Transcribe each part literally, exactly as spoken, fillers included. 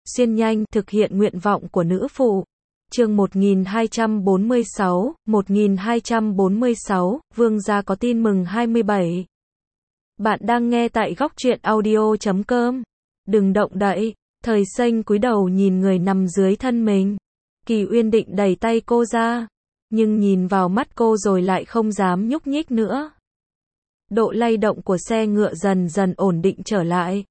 xuyên nhanh, thực hiện nguyện vọng của nữ phụ. Chương một nghìn hai trăm bốn mươi sáu, một nghìn hai trăm bốn mươi sáu, Vương gia có tin mừng hai mươi bảy. Bạn đang nghe tại góc truyện audio chấm com. Đừng động đậy. Thời Xanh cúi đầu nhìn người nằm dưới thân mình. Kỳ Uyên định đẩy tay cô ra, nhưng nhìn vào mắt cô rồi lại không dám nhúc nhích nữa. Độ lay động của xe ngựa dần dần ổn định trở lại.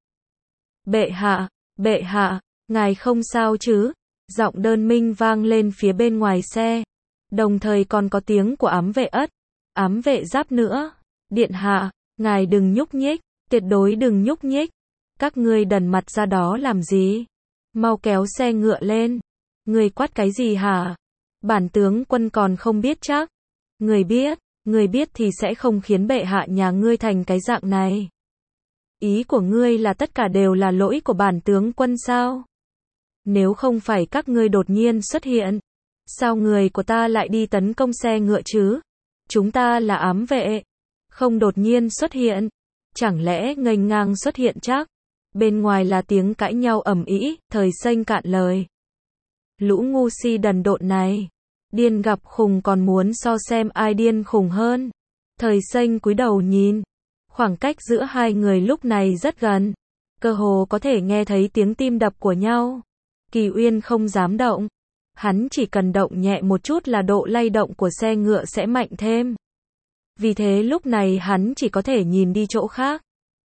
Bệ hạ, bệ hạ, ngài không sao chứ? Giọng Đơn Minh vang lên phía bên ngoài xe. Đồng thời còn có tiếng của ám vệ ất, ám vệ giáp nữa. Điện hạ, ngài đừng nhúc nhích, tuyệt đối đừng nhúc nhích. Các ngươi đần mặt ra đó làm gì? Mau kéo xe ngựa lên. Người quát cái gì hả? Bản tướng quân còn không biết chắc. Người biết, người biết thì sẽ không khiến bệ hạ nhà ngươi thành cái dạng này. Ý của ngươi là tất cả đều là lỗi của bản tướng quân sao? Nếu không phải các ngươi đột nhiên xuất hiện, sao người của ta lại đi tấn công xe ngựa chứ? Chúng ta là ám vệ, không đột nhiên xuất hiện. Chẳng lẽ nghênh ngang xuất hiện chắc? Bên ngoài là tiếng cãi nhau ầm ĩ. Thời Xanh cạn lời. Lũ ngu si đần độn này, điên gặp khùng còn muốn so xem ai điên khùng hơn. Thời Xanh cúi đầu nhìn, khoảng cách giữa hai người lúc này rất gần, cơ hồ có thể nghe thấy tiếng tim đập của nhau. Kỳ Uyên không dám động, hắn chỉ cần động nhẹ một chút là độ lay động của xe ngựa sẽ mạnh thêm. Vì thế lúc này hắn chỉ có thể nhìn đi chỗ khác,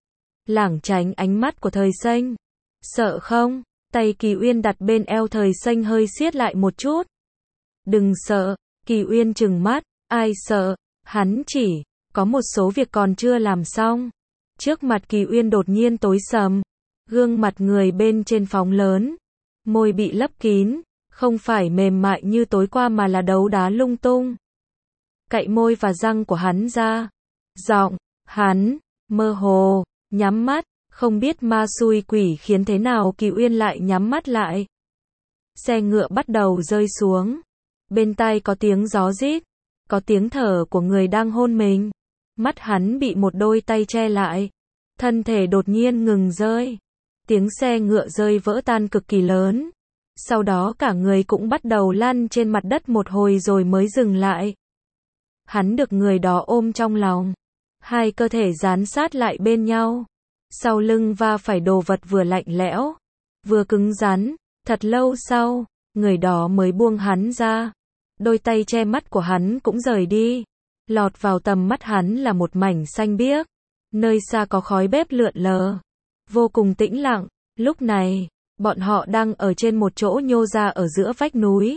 lảng tránh ánh mắt của Thời Xanh. Sợ không? Tay Kỳ Uyên đặt bên eo Thời Xanh hơi siết lại một chút. Đừng sợ. Kỳ Uyên trừng mắt. Ai sợ? Hắn chỉ có một số việc còn chưa làm xong. Trước mặt Kỳ Uyên đột nhiên tối sầm, gương mặt người bên trên phóng lớn, môi bị lấp kín, không phải mềm mại như tối qua mà là đấu đá lung tung. Cạy môi và răng của hắn ra. Giọng hắn mơ hồ, nhắm mắt. Không biết ma xui quỷ khiến thế nào Kỳ Uyên lại nhắm mắt lại. Xe ngựa bắt đầu rơi xuống. Bên tai có tiếng gió rít, có tiếng thở của người đang hôn mình. Mắt hắn bị một đôi tay che lại. Thân thể đột nhiên ngừng rơi. Tiếng xe ngựa rơi vỡ tan cực kỳ lớn. Sau đó cả người cũng bắt đầu lăn trên mặt đất một hồi rồi mới dừng lại. Hắn được người đó ôm trong lòng. Hai cơ thể dán sát lại bên nhau. Sau lưng va phải đồ vật vừa lạnh lẽo, vừa cứng rắn. Thật lâu sau, người đó mới buông hắn ra. Đôi tay che mắt của hắn cũng rời đi. Lọt vào tầm mắt hắn là một mảnh xanh biếc. Nơi xa có khói bếp lượn lờ. Vô cùng tĩnh lặng. Lúc này, bọn họ đang ở trên một chỗ nhô ra ở giữa vách núi.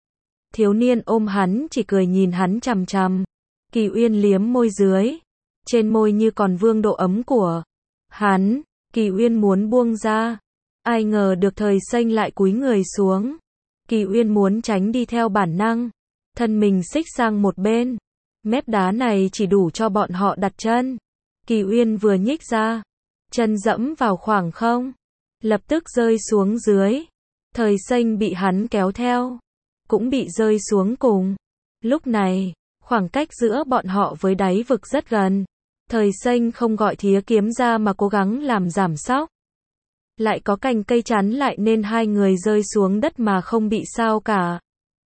Thiếu niên ôm hắn chỉ cười nhìn hắn chằm chằm. Kỳ Uyên liếm môi dưới. Trên môi như còn vương độ ấm của hắn. Kỳ Uyên muốn buông ra. Ai ngờ được Thời Xanh lại cúi người xuống. Kỳ Uyên muốn tránh đi theo bản năng. Thân mình xích sang một bên. Mép đá này chỉ đủ cho bọn họ đặt chân. Kỳ Uyên vừa nhích ra, chân dẫm vào khoảng không, lập tức rơi xuống dưới. Thời Xanh bị hắn kéo theo, cũng bị rơi xuống cùng. Lúc này, khoảng cách giữa bọn họ với đáy vực rất gần. Thời Xanh không gọi thía kiếm ra mà cố gắng làm giảm sóc. Lại có cành cây chắn lại nên hai người rơi xuống đất mà không bị sao cả.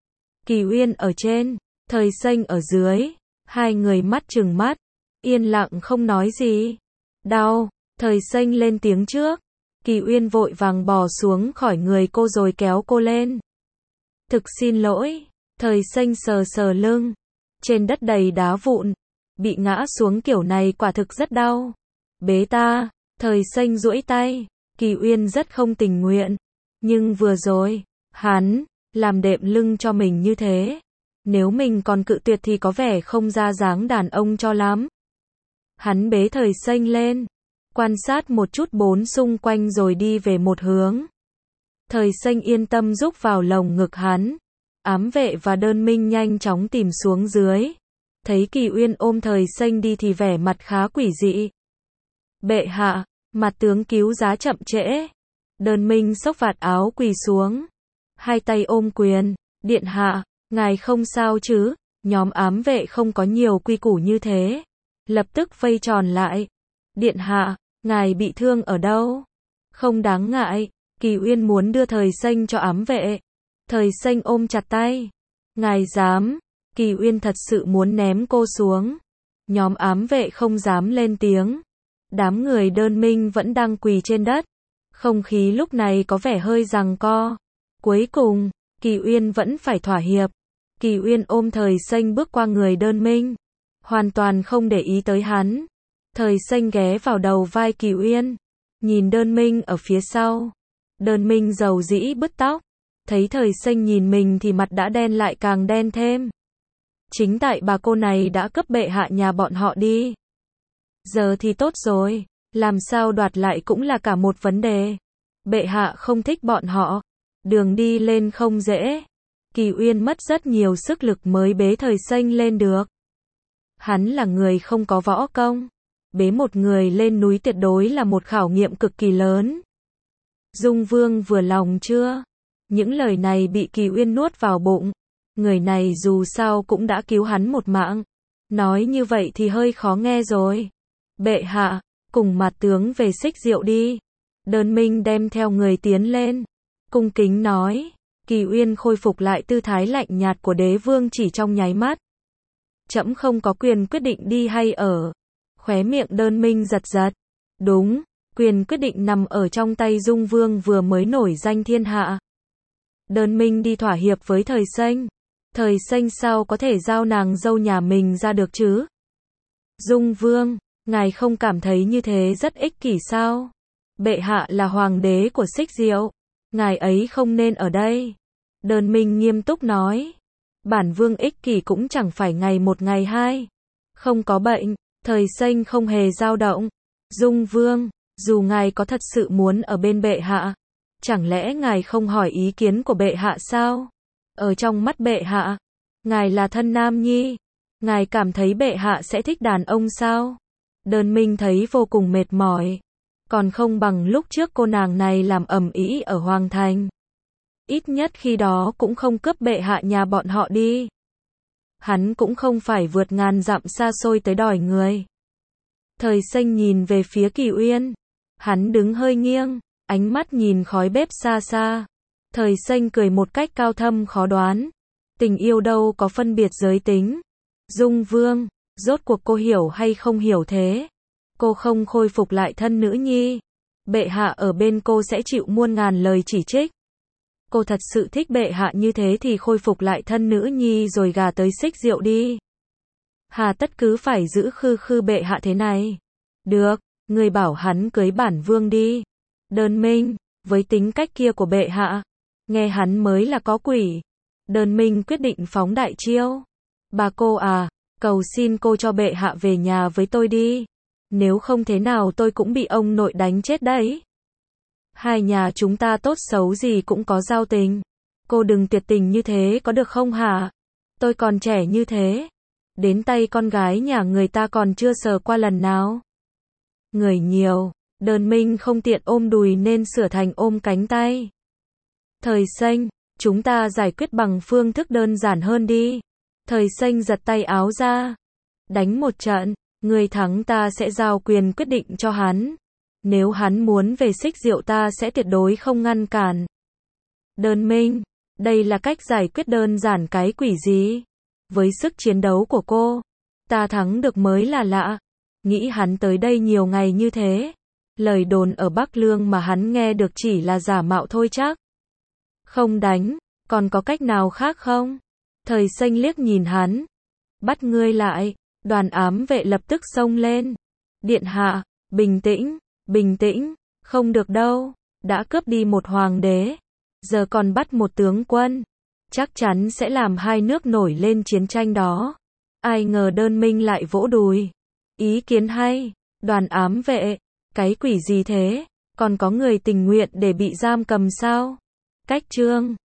Kỳ Uyên ở trên, Thời Xanh ở dưới. Hai người mắt trừng mắt, yên lặng không nói gì. Đau. Thời Xanh lên tiếng trước. Kỳ Uyên vội vàng bò xuống khỏi người cô rồi kéo cô lên. Thực xin lỗi. Thời Xanh sờ sờ lưng. Trên đất đầy đá vụn. Bị ngã xuống kiểu này quả thực rất đau. Bế ta. Thời Xanh duỗi tay. Kỳ Uyên rất không tình nguyện. Nhưng vừa rồi, hắn làm đệm lưng cho mình như thế. Nếu mình còn cự tuyệt thì có vẻ không ra dáng đàn ông cho lắm. Hắn bế Thời Xanh lên, quan sát một chút bốn xung quanh rồi đi về một hướng. Thời Xanh yên tâm rúc vào lồng ngực hắn. Ám vệ và Đơn Minh nhanh chóng tìm xuống dưới. Thấy Kỳ Uyên ôm Thời Xanh đi thì vẻ mặt khá quỷ dị. Bệ hạ, mặt tướng cứu giá chậm trễ. Đơn Minh xốc vạt áo quỳ xuống. Hai tay ôm quyền. Điện hạ, ngài không sao chứ? Nhóm ám vệ không có nhiều quy củ như thế. Lập tức vây tròn lại. Điện hạ, ngài bị thương ở đâu? Không đáng ngại. Kỳ Uyên muốn đưa Thời Xanh cho ám vệ. Thời Xanh ôm chặt tay. Ngài dám. Kỳ Uyên thật sự muốn ném cô xuống. Nhóm ám vệ không dám lên tiếng. Đám người Đơn Minh vẫn đang quỳ trên đất. Không khí lúc này có vẻ hơi giằng co. Cuối cùng, Kỳ Uyên vẫn phải thỏa hiệp. Kỳ Uyên ôm Thời Xanh bước qua người Đơn Minh. Hoàn toàn không để ý tới hắn. Thời Xanh ghé vào đầu vai Kỳ Uyên. Nhìn Đơn Minh ở phía sau. Đơn Minh rầu rĩ bứt tóc. Thấy Thời Xanh nhìn mình thì mặt đã đen lại càng đen thêm. Chính tại bà cô này đã cướp bệ hạ nhà bọn họ đi. Giờ thì tốt rồi. Làm sao đoạt lại cũng là cả một vấn đề. Bệ hạ không thích bọn họ. Đường đi lên không dễ. Kỳ Uyên mất rất nhiều sức lực mới bế Thời Xanh lên được. Hắn là người không có võ công. Bế một người lên núi tuyệt đối là một khảo nghiệm cực kỳ lớn. Dung Vương vừa lòng chưa? Những lời này bị Kỳ Uyên nuốt vào bụng. Người này dù sao cũng đã cứu hắn một mạng. Nói như vậy thì hơi khó nghe rồi. Bệ hạ, cùng mặt tướng về xích rượu đi. Đơn Minh đem theo người tiến lên. Cung kính nói. Kỳ Uyên khôi phục lại tư thái lạnh nhạt của đế vương chỉ trong nháy mắt. Trẫm không có quyền quyết định đi hay ở. Khóe miệng Đơn Minh giật giật. Đúng, quyền quyết định nằm ở trong tay Dung Vương vừa mới nổi danh thiên hạ. Đơn Minh đi thỏa hiệp với Thời Xanh. Thời Xanh sao có thể giao nàng dâu nhà mình ra được chứ? Dung Vương, ngài không cảm thấy như thế rất ích kỷ sao? Bệ hạ là hoàng đế của xích diệu. Ngài ấy không nên ở đây. Đơn Minh nghiêm túc nói. Bản vương ích kỷ cũng chẳng phải ngày một ngày hai. Không có bệnh. Thời Xanh không hề dao động. Dung Vương, dù ngài có thật sự muốn ở bên bệ hạ, chẳng lẽ ngài không hỏi ý kiến của bệ hạ sao? Ở trong mắt bệ hạ, ngài là thân nam nhi. Ngài cảm thấy bệ hạ sẽ thích đàn ông sao? Đơn Minh thấy vô cùng mệt mỏi. Còn không bằng lúc trước cô nàng này làm ầm ĩ ở Hoàng Thành. Ít nhất khi đó cũng không cướp bệ hạ nhà bọn họ đi. Hắn cũng không phải vượt ngàn dặm xa xôi tới đòi người. Thời Xanh nhìn về phía Kỳ Uyên. Hắn đứng hơi nghiêng, ánh mắt nhìn khói bếp xa xa. Thời Xanh cười một cách cao thâm khó đoán. Tình yêu đâu có phân biệt giới tính. Dung Vương, rốt cuộc cô hiểu hay không hiểu thế? Cô không khôi phục lại thân nữ nhi. Bệ hạ ở bên cô sẽ chịu muôn ngàn lời chỉ trích. Cô thật sự thích bệ hạ như thế thì khôi phục lại thân nữ nhi rồi gà tới xích rượu đi. Hà tất cứ phải giữ khư khư bệ hạ thế này. Được, người bảo hắn cưới bản vương đi. Đơn Minh, với tính cách kia của bệ hạ, nghe hắn mới là có quỷ. Đơn Minh quyết định phóng đại chiêu. Bà cô à, cầu xin cô cho bệ hạ về nhà với tôi đi. Nếu không thế nào tôi cũng bị ông nội đánh chết đấy. Hai nhà chúng ta tốt xấu gì cũng có giao tình. Cô đừng tuyệt tình như thế có được không hả? Tôi còn trẻ như thế. Đến tay con gái nhà người ta còn chưa sờ qua lần nào. Người nhiều, Đơn Minh không tiện ôm đùi nên sửa thành ôm cánh tay. Thời Xanh, chúng ta giải quyết bằng phương thức đơn giản hơn đi. Thời Xanh giật tay áo ra. Đánh một trận, người thắng ta sẽ giao quyền quyết định cho hắn. Nếu hắn muốn về xích rượu ta sẽ tuyệt đối không ngăn cản. Đơn Minh, đây là cách giải quyết đơn giản cái quỷ gì? Với sức chiến đấu của cô, ta thắng được mới là lạ. Nghĩ hắn tới đây nhiều ngày như thế. Lời đồn ở Bắc Lương mà hắn nghe được chỉ là giả mạo thôi chắc. Không đánh, còn có cách nào khác không? Thời Xanh liếc nhìn hắn. Bắt ngươi lại, đoàn ám vệ lập tức xông lên. Điện hạ, bình tĩnh, bình tĩnh, không được đâu. Đã cướp đi một hoàng đế, giờ còn bắt một tướng quân. Chắc chắn sẽ làm hai nước nổi lên chiến tranh đó. Ai ngờ Đơn Minh lại vỗ đùi. Ý kiến hay, đoàn ám vệ, cái quỷ gì thế? Còn có người tình nguyện để bị giam cầm sao? Cách trương